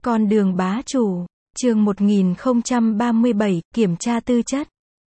Con đường bá chủ, chương 1037, kiểm tra tư chất.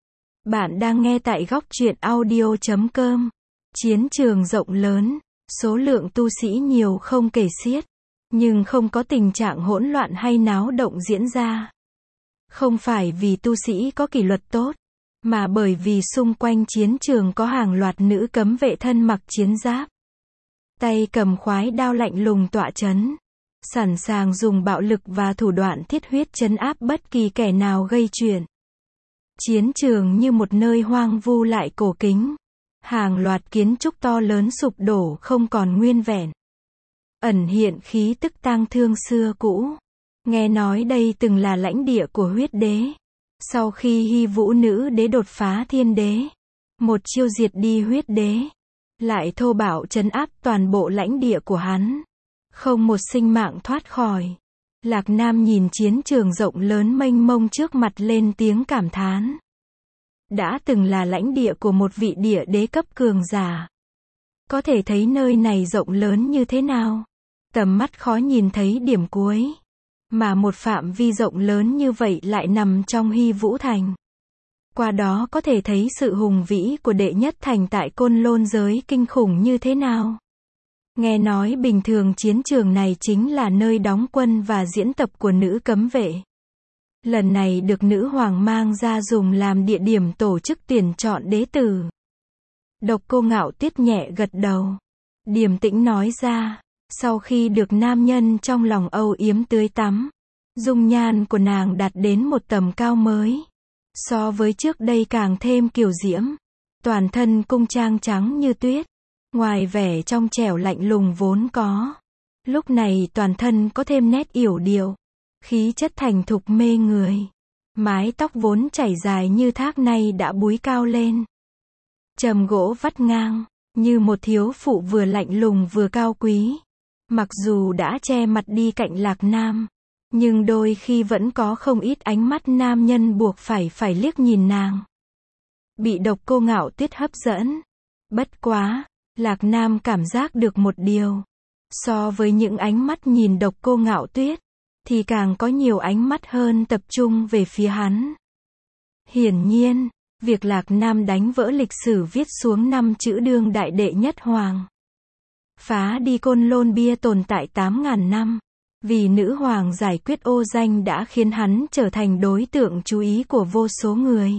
Bạn đang nghe tại góc truyện audio.com. Chiến trường rộng lớn, số lượng tu sĩ nhiều không kể xiết, nhưng không có tình trạng hỗn loạn hay náo động diễn ra. Không phải vì tu sĩ có kỷ luật tốt, mà bởi vì xung quanh chiến trường có hàng loạt nữ cấm vệ thân mặc chiến giáp, tay cầm khoái đao lạnh lùng tọa chấn, sẵn sàng dùng bạo lực và thủ đoạn thiết huyết trấn áp bất kỳ kẻ nào gây chuyện. Chiến trường như một nơi hoang vu lại cổ kính. Hàng loạt kiến trúc to lớn sụp đổ không còn nguyên vẹn, ẩn hiện khí tức tang thương xưa cũ. Nghe nói đây từng là lãnh địa của huyết đế. Sau khi Hy Vũ nữ đế đột phá thiên đế, một chiêu diệt đi huyết đế, lại thô bạo trấn áp toàn bộ lãnh địa của hắn, không một sinh mạng thoát khỏi. Lạc Nam nhìn chiến trường rộng lớn mênh mông trước mặt lên tiếng cảm thán. Đã từng là lãnh địa của một vị địa đế cấp cường giả. Có thể thấy nơi này rộng lớn như thế nào. Tầm mắt khó nhìn thấy điểm cuối. Mà một phạm vi rộng lớn như vậy lại nằm trong Hy Vũ Thành. Qua đó có thể thấy sự hùng vĩ của đệ nhất thành tại Côn Lôn giới kinh khủng như thế nào. Nghe nói bình thường chiến trường này chính là nơi đóng quân và diễn tập của nữ cấm vệ. Lần này được nữ hoàng mang ra dùng làm địa điểm tổ chức tuyển chọn đế tử. Độc Cô Ngạo Tuyết nhẹ gật đầu, điềm tĩnh nói ra, sau khi được nam nhân trong lòng âu yếm tưới tắm, dung nhan của nàng đạt đến một tầm cao mới. So với trước đây càng thêm kiều diễm, toàn thân cung trang trắng như tuyết, ngoài vẻ trong trẻo lạnh lùng vốn có, lúc này toàn thân có thêm nét yểu điệu, khí chất thành thục mê người. Mái tóc vốn chảy dài như thác nay đã búi cao lên, trầm gỗ vắt ngang, như một thiếu phụ vừa lạnh lùng vừa cao quý. Mặc dù đã che mặt đi cạnh Lạc Nam, nhưng đôi khi vẫn có không ít ánh mắt nam nhân buộc phải liếc nhìn nàng. Bị Độc Cô Ngạo Tuyết hấp dẫn. Bất quá, Lạc Nam cảm giác được một điều. So với những ánh mắt nhìn Độc Cô Ngạo Tuyết, thì càng có nhiều ánh mắt hơn tập trung về phía hắn. Hiển nhiên, việc Lạc Nam đánh vỡ lịch sử viết xuống 5 chữ đương đại đệ nhất hoàng. Phá đi Côn Lôn bia tồn tại 8.000 năm. Vì nữ hoàng giải quyết ô danh đã khiến hắn trở thành đối tượng chú ý của vô số người.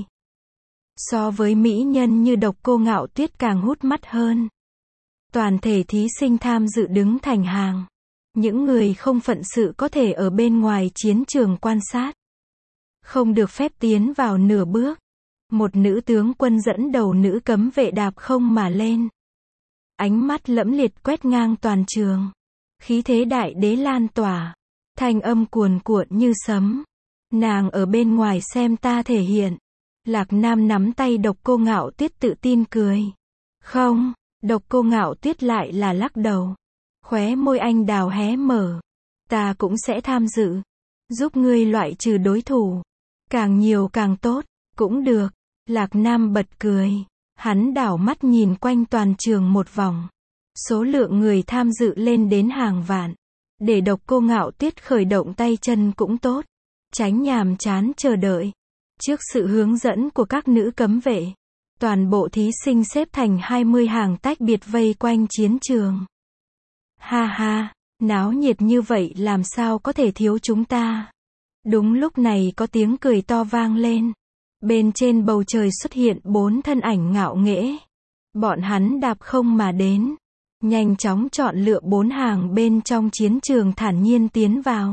So với mỹ nhân như Độc Cô Ngạo Tuyết càng hút mắt hơn. Toàn thể thí sinh tham dự đứng thành hàng. Những người không phận sự có thể ở bên ngoài chiến trường quan sát, không được phép tiến vào nửa bước. Một nữ tướng quân dẫn đầu nữ cấm vệ đạp không mà lên, ánh mắt lẫm liệt quét ngang toàn trường. Khí thế đại đế lan tỏa, thanh âm cuồn cuộn như sấm. Nàng ở bên ngoài xem ta thể hiện. Lạc Nam nắm tay Độc Cô Ngạo Tuyết tự tin cười. Không, Độc Cô Ngạo Tuyết lại là lắc đầu. Khóe môi anh đào hé mở. Ta cũng sẽ tham dự, giúp ngươi loại trừ đối thủ. Càng nhiều càng tốt, cũng được. Lạc Nam bật cười. Hắn đảo mắt nhìn quanh toàn trường một vòng. Số lượng người tham dự lên đến hàng vạn. Để Độc Cô Ngạo Tuyết khởi động tay chân cũng tốt. Tránh nhàm chán chờ đợi. Trước sự hướng dẫn của các nữ cấm vệ, toàn bộ thí sinh xếp thành 20 hàng tách biệt vây quanh chiến trường. Ha ha, náo nhiệt như vậy làm sao có thể thiếu chúng ta. Đúng lúc này có tiếng cười to vang lên. Bên trên bầu trời xuất hiện 4 thân ảnh ngạo nghễ. Bọn hắn đạp không mà đến, nhanh chóng chọn lựa 4 hàng bên trong chiến trường thản nhiên tiến vào.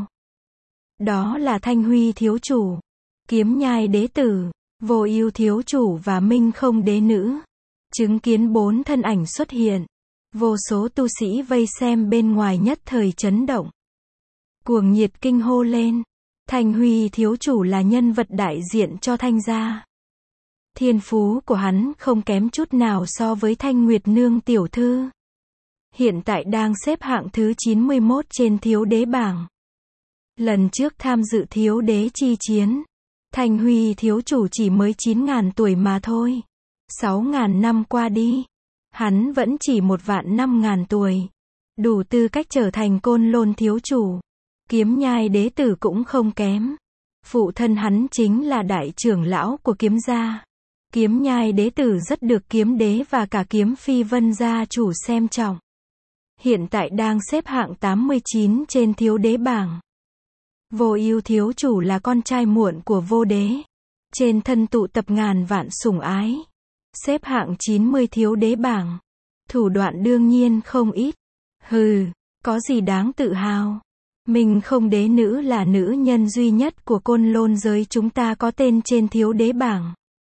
Đó là Thanh Huy thiếu chủ, Kiếm Nhai đế tử, Vô Ưu thiếu chủ và Minh Không đế nữ. Chứng kiến 4 thân ảnh xuất hiện, vô số tu sĩ vây xem bên ngoài nhất thời chấn động, cuồng nhiệt kinh hô lên. Thanh Huy thiếu chủ là nhân vật đại diện cho Thanh gia. Thiên phú của hắn không kém chút nào so với Thanh Nguyệt Nương tiểu thư. Hiện tại đang xếp hạng thứ 91 trên thiếu đế bảng. Lần trước tham dự thiếu đế chi chiến, Thanh Huy thiếu chủ chỉ mới 9.000 tuổi mà thôi. 6.000 năm qua đi, hắn vẫn chỉ 1.500.000 tuổi. Đủ tư cách trở thành Côn Lôn thiếu chủ. Kiếm Nhai đế tử cũng không kém. Phụ thân hắn chính là đại trưởng lão của Kiếm gia. Kiếm Nhai đế tử rất được Kiếm đế và cả Kiếm Phi Vân gia chủ xem trọng. Hiện tại đang xếp hạng 89 trên thiếu đế bảng. Vô Ưu thiếu chủ là con trai muộn của Vô đế. Trên thân tụ tập ngàn vạn sủng ái. Xếp hạng 90 thiếu đế bảng. Thủ đoạn đương nhiên không ít. Hừ, có gì đáng tự hào. Mình không đế nữ là nữ nhân duy nhất của Côn Lôn giới chúng ta có tên trên thiếu đế bảng.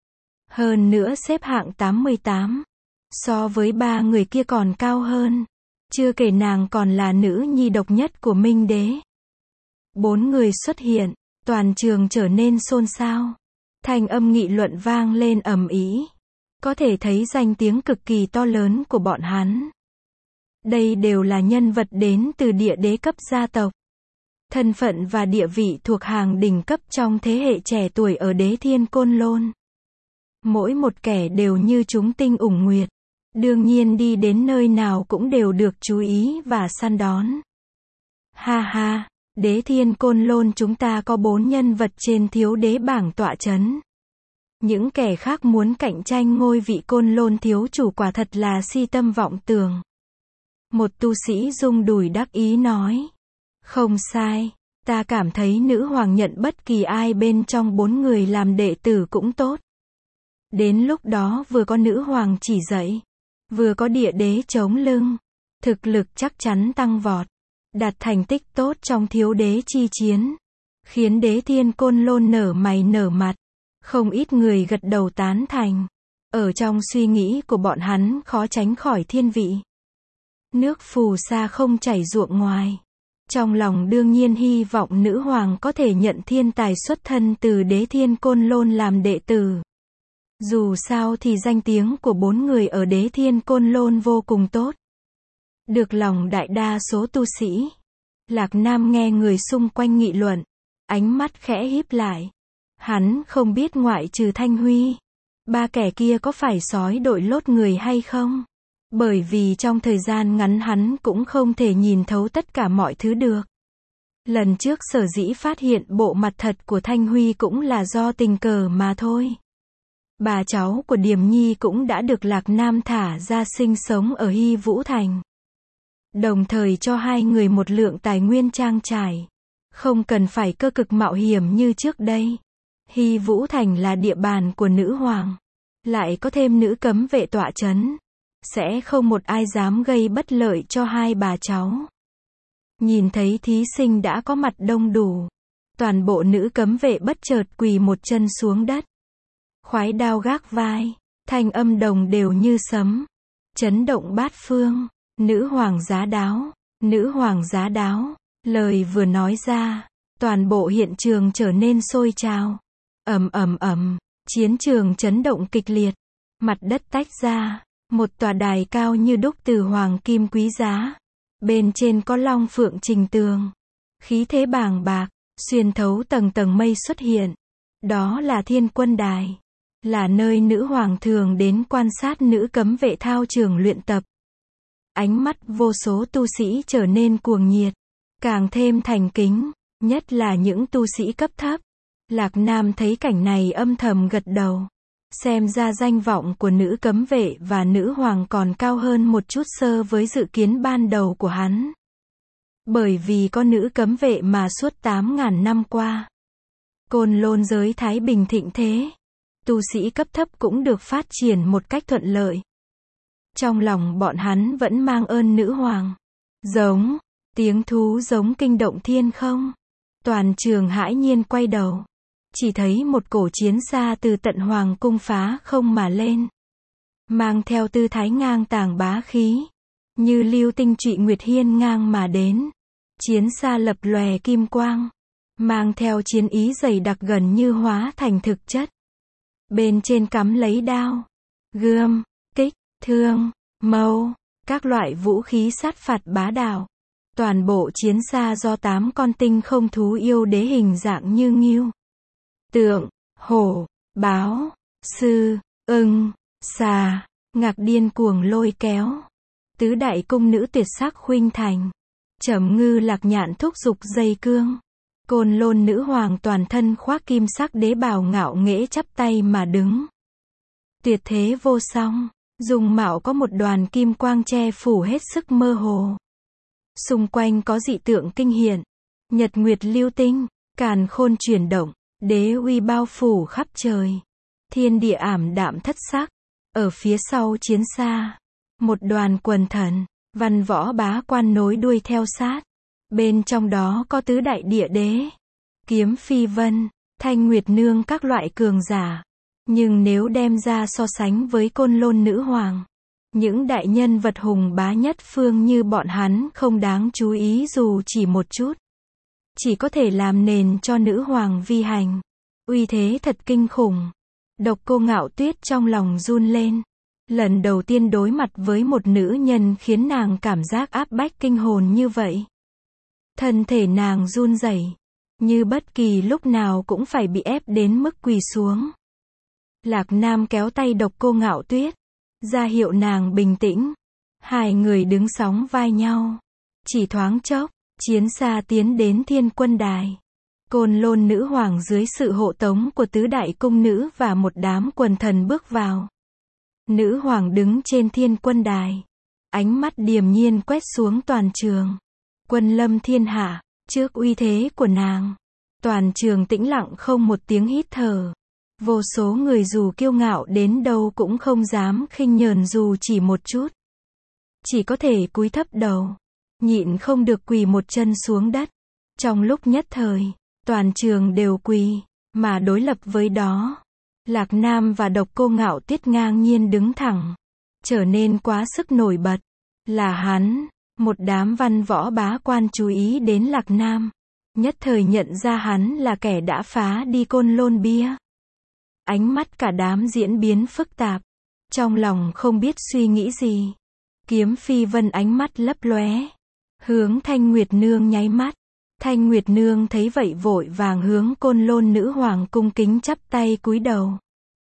Hơn nữa xếp hạng 88. So với 3 người kia còn cao hơn. Chưa kể nàng còn là nữ nhi độc nhất của Minh đế. 4 người xuất hiện, toàn trường trở nên xôn xao. Thanh âm nghị luận vang lên ầm ĩ. Có thể thấy danh tiếng cực kỳ to lớn của bọn hắn. Đây đều là nhân vật đến từ địa đế cấp gia tộc. Thân phận và địa vị thuộc hàng đỉnh cấp trong thế hệ trẻ tuổi ở Đế Thiên Côn Lôn. Mỗi một kẻ đều như chúng tinh ủng nguyệt. Đương nhiên đi đến nơi nào cũng đều được chú ý và săn đón. Ha ha, Đế Thiên Côn Lôn chúng ta có 4 nhân vật trên thiếu đế bảng tọa chấn. Những kẻ khác muốn cạnh tranh ngôi vị Côn Lôn thiếu chủ quả thật là si tâm vọng tưởng. Một tu sĩ rung đùi đắc ý nói. Không sai, ta cảm thấy nữ hoàng nhận bất kỳ ai bên trong 4 người làm đệ tử cũng tốt. Đến lúc đó vừa có nữ hoàng chỉ dạy, vừa có địa đế chống lưng, thực lực chắc chắn tăng vọt, đạt thành tích tốt trong thiếu đế chi chiến, khiến Đế Thiên Côn Lôn nở mày nở mặt. Không ít người gật đầu tán thành. Ở trong suy nghĩ của bọn hắn khó tránh khỏi thiên vị. Nước phù sa không chảy ruộng ngoài. Trong lòng đương nhiên hy vọng nữ hoàng có thể nhận thiên tài xuất thân từ Đế Thiên Côn Lôn làm đệ tử. Dù sao thì danh tiếng của 4 người ở Đế Thiên Côn Lôn vô cùng tốt. Được lòng đại đa số tu sĩ. Lạc Nam nghe người xung quanh nghị luận. Ánh mắt khẽ híp lại. Hắn không biết ngoại trừ Thanh Huy. 3 kẻ kia có phải sói đội lốt người hay không? Bởi vì trong thời gian ngắn hắn cũng không thể nhìn thấu tất cả mọi thứ được. Lần trước sở dĩ phát hiện bộ mặt thật của Thanh Huy cũng là do tình cờ mà thôi. Bà cháu của Điềm Nhi cũng đã được Lạc Nam thả ra sinh sống ở Hy Vũ Thành. Đồng thời cho 2 người một lượng tài nguyên trang trải. Không cần phải cơ cực mạo hiểm như trước đây. Hy Vũ Thành là địa bàn của nữ hoàng. Lại có thêm nữ cấm vệ tọa chấn. Sẽ không một ai dám gây bất lợi cho 2 bà cháu. Nhìn thấy thí sinh đã có mặt đông đủ. Toàn bộ nữ cấm vệ bất chợt quỳ một chân xuống đất. Khoái đao gác vai. Thanh âm đồng đều như sấm. Chấn động bát phương. Nữ hoàng giá đáo. Nữ hoàng giá đáo. Lời vừa nói ra. Toàn bộ hiện trường trở nên sôi trào. Ầm ầm ầm. Chiến trường chấn động kịch liệt. Mặt đất tách ra. Một tòa đài cao như đúc từ hoàng kim quý giá. Bên trên có long phượng trình tường. Khí thế bàng bạc, xuyên thấu tầng tầng mây xuất hiện. Đó là Thiên Quân Đài. Là nơi nữ hoàng thường đến quan sát nữ cấm vệ thao trường luyện tập. Ánh mắt vô số tu sĩ trở nên cuồng nhiệt. Càng thêm thành kính, nhất là những tu sĩ cấp thấp. Lạc Nam thấy cảnh này âm thầm gật đầu. Xem ra danh vọng của nữ cấm vệ và nữ hoàng còn cao hơn một chút so với dự kiến ban đầu của hắn. Bởi vì có nữ cấm vệ mà suốt 8.000 năm qua. Côn Lôn giới thái bình thịnh thế. Tu sĩ cấp thấp cũng được phát triển một cách thuận lợi. Trong lòng bọn hắn vẫn mang ơn nữ hoàng. Giống, tiếng thú giống kinh động thiên không. Toàn trường hãi nhiên quay đầu. Chỉ thấy một cổ chiến xa từ tận hoàng cung phá không mà lên. Mang theo tư thái ngang tàng bá khí. Như lưu tinh trụy nguyệt hiên ngang mà đến. Chiến xa lập lòe kim quang. Mang theo chiến ý dày đặc gần như hóa thành thực chất. Bên trên cắm lấy đao, gươm, kích, thương, mâu, các loại vũ khí sát phạt bá đạo. Toàn bộ chiến xa do 8 con tinh không thú yêu đế hình dạng như ngưu, tượng, hổ, báo, sư, ưng, xà, ngạc điên cuồng lôi kéo. Tứ đại cung nữ tuyệt sắc khuynh thành. Trầm Ngư Lạc Nhạn thúc giục dây cương. Côn Lôn nữ hoàng toàn thân khoác kim sắc đế bào ngạo nghễ chắp tay mà đứng. Tuyệt thế vô song, dung mạo có một đoàn kim quang che phủ hết sức mơ hồ. Xung quanh có dị tượng kinh hiện, nhật nguyệt lưu tinh, càn khôn chuyển động, đế uy bao phủ khắp trời. Thiên địa ảm đạm thất sắc. Ở phía sau chiến xa, một đoàn quần thần, văn võ bá quan nối đuôi theo sát. Bên trong đó có tứ đại địa đế, Kiếm Phi Vân, Thanh Nguyệt Nương các loại cường giả. Nhưng nếu đem ra so sánh với Côn Lôn nữ hoàng, những đại nhân vật hùng bá nhất phương như bọn hắn không đáng chú ý dù chỉ một chút. Chỉ có thể làm nền cho nữ hoàng vi hành. Uy thế thật kinh khủng. Độc Cô Ngạo Tuyết trong lòng run lên. Lần đầu tiên đối mặt với một nữ nhân khiến nàng cảm giác áp bách kinh hồn như vậy. Thân thể nàng run rẩy, như bất kỳ lúc nào cũng phải bị ép đến mức quỳ xuống. Lạc Nam kéo tay Độc Cô Ngạo Tuyết, ra hiệu nàng bình tĩnh. Hai người đứng sóng vai nhau. Chỉ thoáng chốc, chiến xa tiến đến Thiên Quân Đài. Côn Lôn nữ hoàng dưới sự hộ tống của tứ đại cung nữ và một đám quần thần bước vào. Nữ hoàng đứng trên Thiên Quân Đài, ánh mắt điềm nhiên quét xuống toàn trường. Quân lâm thiên hạ, trước uy thế của nàng, toàn trường tĩnh lặng không một tiếng hít thở. Vô số người dù kiêu ngạo đến đâu cũng không dám khinh nhờn dù chỉ một chút. Chỉ có thể cúi thấp đầu, nhịn không được quỳ một chân xuống đất. Trong lúc nhất thời, toàn trường đều quỳ, mà đối lập với đó, Lạc Nam và Độc Cô Ngạo Tuyết ngang nhiên đứng thẳng. Trở nên quá sức nổi bật là hắn. Một đám văn võ bá quan chú ý đến Lạc Nam, nhất thời nhận ra hắn là kẻ đã phá đi Côn Lôn bia. Ánh mắt cả đám diễn biến phức tạp, trong lòng không biết suy nghĩ gì. Kiếm Phi Vân ánh mắt lấp lóe, hướng Thanh Nguyệt Nương nháy mắt. Thanh Nguyệt Nương thấy vậy vội vàng hướng Côn Lôn nữ hoàng cung kính chắp tay cúi đầu.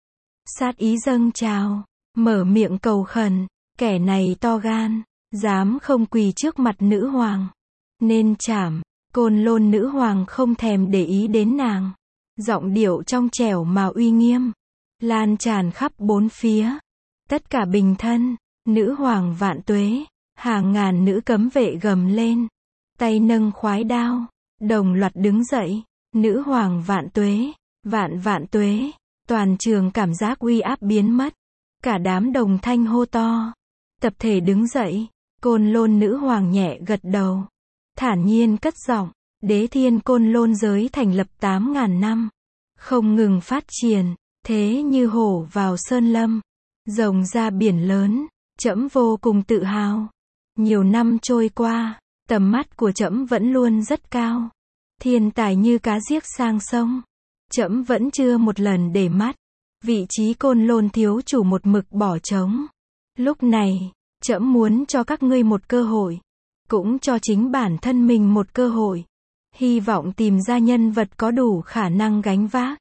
Sát ý dâng trào, mở miệng cầu khẩn, kẻ này to gan, dám không quỳ trước mặt nữ hoàng, nên trảm. Côn Lôn nữ hoàng không thèm để ý đến nàng, giọng điệu trong trẻo mà uy nghiêm, lan tràn khắp bốn phía. Tất cả bình thân, nữ hoàng vạn tuế. Hàng ngàn nữ cấm vệ gầm lên, tay nâng khoái đao, đồng loạt đứng dậy. Nữ hoàng vạn tuế, vạn tuế. Toàn trường cảm giác uy áp biến mất, cả đám đồng thanh hô to, tập thể đứng dậy. Côn Lôn nữ hoàng nhẹ gật đầu, thản nhiên cất giọng, Đế Thiên Côn Lôn giới thành lập 8.000 năm, không ngừng phát triển, thế như hổ vào sơn lâm, rồng ra biển lớn, trẫm vô cùng tự hào. Nhiều năm trôi qua, tầm mắt của trẫm vẫn luôn rất cao, thiên tài như cá giết sang sông, trẫm vẫn chưa một lần để mắt. Vị trí Côn Lôn thiếu chủ một mực bỏ trống. Lúc này, trẫm muốn cho các ngươi một cơ hội, cũng cho chính bản thân mình một cơ hội. Hy vọng tìm ra nhân vật có đủ khả năng gánh vác,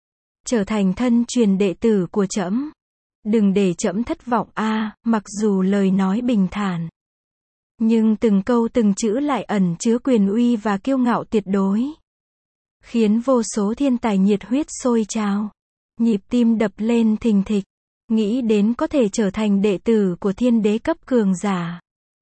trở thành thân truyền đệ tử của trẫm. Đừng để trẫm thất vọng a. Mặc dù lời nói bình thản, nhưng từng câu từng chữ lại ẩn chứa quyền uy và kiêu ngạo tuyệt đối, khiến vô số thiên tài nhiệt huyết sôi trào, nhịp tim đập lên thình thịch, nghĩ đến có thể trở thành đệ tử của thiên đế cấp cường giả.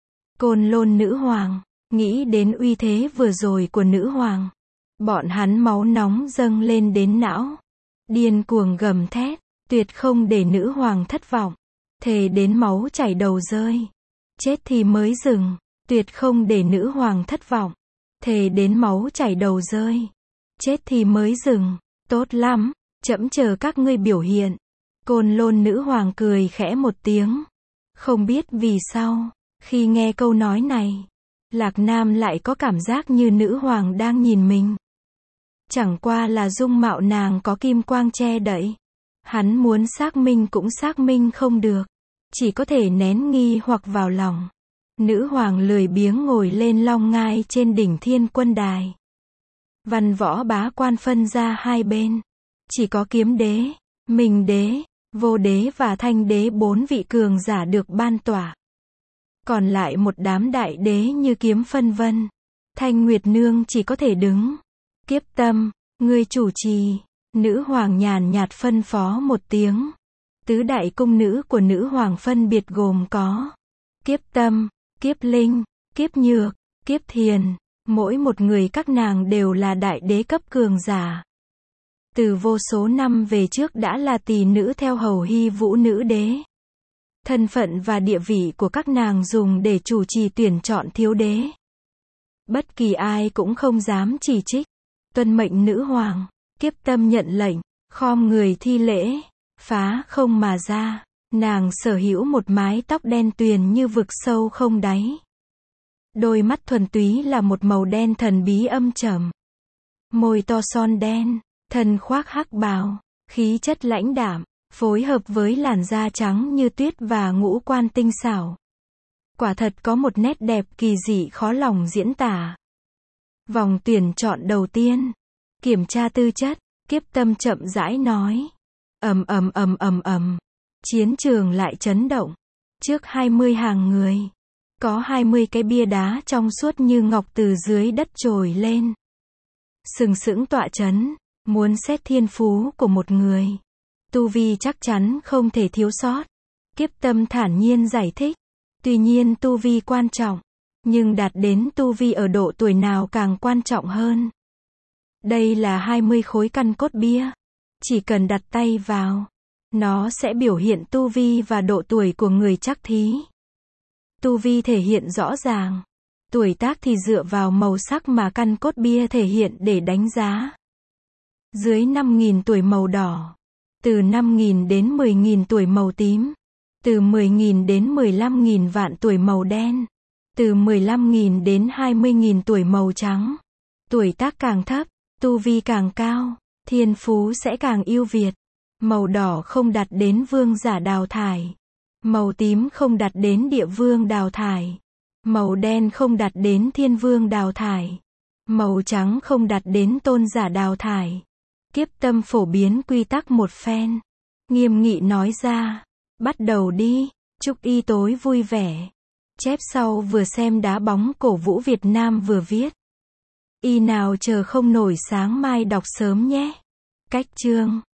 Côn Lôn nữ hoàng, nghĩ đến uy thế vừa rồi của nữ hoàng, bọn hắn máu nóng dâng lên đến não, điên cuồng gầm thét, tuyệt không để nữ hoàng thất vọng, thề đến máu chảy đầu rơi, chết thì mới dừng, tuyệt không để nữ hoàng thất vọng, thề đến máu chảy đầu rơi, chết thì mới dừng. Tốt lắm, trẫm chờ các ngươi biểu hiện. Côn Lôn nữ hoàng cười khẽ một tiếng. Không biết vì sao, khi nghe câu nói này, Lạc Nam lại có cảm giác như nữ hoàng đang nhìn mình. Chẳng qua là dung mạo nàng có kim quang che đậy. Hắn muốn xác minh cũng xác minh không được, chỉ có thể nén nghi hoặc vào lòng. Nữ hoàng lười biếng ngồi lên long ngai trên đỉnh Thiên Quân Đài. Văn võ bá quan phân ra hai bên, chỉ có Kiếm Đế, Minh Đế, Vô Đế và Thanh Đế 4 vị cường giả được ban tỏa. Còn lại một đám đại đế như Kiếm Phân Vân. Thanh Nguyệt Nương chỉ có thể đứng. Kiếp Tâm, ngươi chủ trì. Nữ hoàng nhàn nhạt phân phó một tiếng. Tứ đại cung nữ của nữ hoàng phân biệt gồm có Kiếp Tâm, Kiếp Linh, Kiếp Nhược, Kiếp Thiền. Mỗi một người các nàng đều là đại đế cấp cường giả. Từ vô số năm về trước đã là tỳ nữ theo hầu Hy Vũ nữ đế. Thân phận và địa vị của các nàng dùng để chủ trì tuyển chọn thiếu đế. Bất kỳ ai cũng không dám chỉ trích. Tuân mệnh nữ hoàng. Kiếp Tâm nhận lệnh, khom người thi lễ, phá không mà ra. Nàng sở hữu một mái tóc đen tuyền như vực sâu không đáy. Đôi mắt thuần túy là một màu đen thần bí âm trầm. Môi to son đen, thân khoác hắc bào, khí chất lãnh đạm, phối hợp với làn da trắng như tuyết và ngũ quan tinh xảo. Quả thật có một nét đẹp kỳ dị khó lòng diễn tả. Vòng tuyển chọn đầu tiên. Kiểm tra tư chất. Kiếp Tâm chậm rãi nói. Ầm ầm ầm ầm ầm. Chiến trường lại chấn động. Trước 20 hàng người. Có 20 cái bia đá trong suốt như ngọc từ dưới đất trồi lên. Sừng sững tọa chấn. Muốn xét thiên phú của một người. Tu vi chắc chắn không thể thiếu sót. Kiếp Tâm thản nhiên giải thích. Tuy nhiên tu vi quan trọng. Nhưng đạt đến tu vi ở độ tuổi nào càng quan trọng hơn. Đây là 20 khối căn cốt bia. Chỉ cần đặt tay vào. Nó sẽ biểu hiện tu vi và độ tuổi của người trắc thí. Tu vi thể hiện rõ ràng. Tuổi tác thì dựa vào màu sắc mà căn cốt bia thể hiện để đánh giá. Dưới 5.000 tuổi màu đỏ. Từ 5.000 đến 10.000 tuổi màu tím. Từ 10.000 đến 15.000 vạn tuổi màu đen. Từ 15.000 đến 20.000 tuổi màu trắng. Tuổi tác càng thấp, tu vi càng cao, thiên phú sẽ càng ưu việt. Màu đỏ không đạt đến vương giả đào thải. Màu tím không đạt đến địa vương đào thải. Màu đen không đạt đến thiên vương đào thải. Màu trắng không đạt đến tôn giả đào thải. Kiếp Tâm phổ biến quy tắc một phen. Nghiêm nghị nói ra. Bắt đầu đi. Chúc y tối vui vẻ. Chép sau vừa xem đá bóng cổ vũ Việt Nam vừa viết. Y nào chờ không nổi sáng mai đọc sớm nhé. Cách chương